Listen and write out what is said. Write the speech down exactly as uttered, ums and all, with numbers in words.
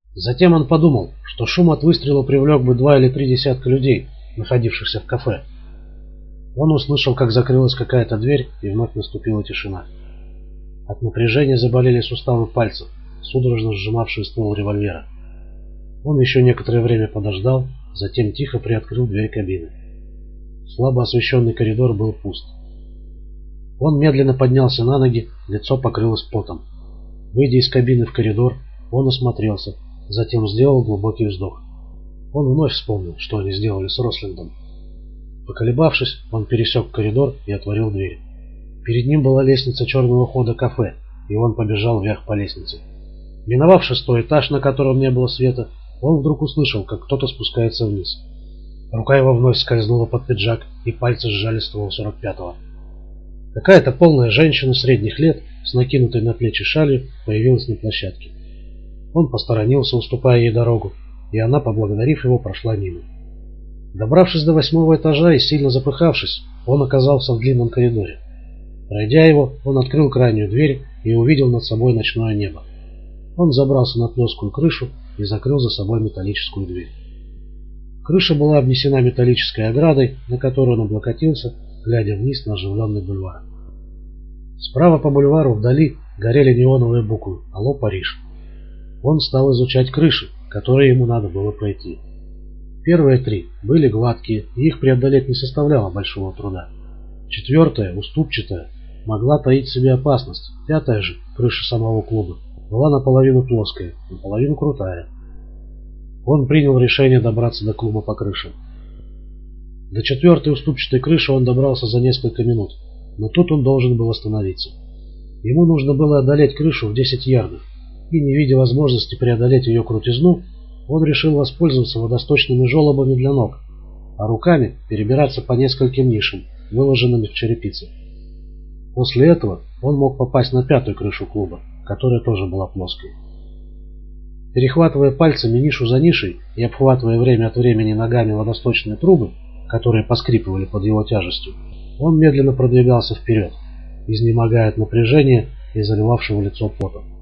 Затем он подумал, что шум от выстрела привлек бы два или три десятка людей, находившихся в кафе. Он услышал, как закрылась какая-то дверь, и вновь наступила тишина. От напряжения заболели суставы пальцев, судорожно сжимавшие ствол револьвера. Он еще некоторое время подождал, затем тихо приоткрыл дверь кабины. Слабо освещенный коридор был пуст. Он медленно поднялся на ноги, лицо покрылось потом. Выйдя из кабины в коридор, он осмотрелся, затем сделал глубокий вздох. Он вновь вспомнил, что они сделали с Рослиндом. Поколебавшись, он пересек коридор и отворил дверь. Перед ним была лестница черного хода кафе, и он побежал вверх по лестнице. Миновав шестой этаж, на котором не было света, он вдруг услышал, как кто-то спускается вниз. Рука его вновь скользнула под пиджак, и пальцы сжали ствол сорок пятого. Какая-то полная женщина средних лет с накинутой на плечи шалью появилась на площадке. Он посторонился, уступая ей дорогу, и она, поблагодарив его, прошла мимо. Добравшись до восьмого этажа и сильно запыхавшись, он оказался в длинном коридоре. Пройдя его, он открыл крайнюю дверь и увидел над собой ночное небо. Он забрался на плоскую крышу и закрыл за собой металлическую дверь. Крыша была обнесена металлической оградой, на которую он облокотился, глядя вниз на оживленный бульвар. Справа по бульвару вдали горели неоновые буквы «Алло, Париж». Он стал изучать крыши, которые ему надо было пройти. Первые три были гладкие, и их преодолеть не составляло большого труда. Четвертая, уступчатая, могла таить в себе опасность. Пятая же, крыша самого клуба, была наполовину плоская, наполовину крутая. Он принял решение добраться до клуба по крыше. До четвертой уступчатой крыши он добрался за несколько минут, но тут он должен был остановиться. Ему нужно было одолеть крышу в десять ярдов, и, не видя возможности преодолеть ее крутизну, он решил воспользоваться водосточными желобами для ног, а руками перебираться по нескольким нишам, выложенным в черепице. После этого он мог попасть на пятую крышу клуба, которая тоже была плоской. Перехватывая пальцами нишу за нишей и обхватывая время от времени ногами водосточные трубы, которые поскрипывали под его тяжестью, он медленно продвигался вперед, изнемогая от напряжения и заливавшего лицо потом.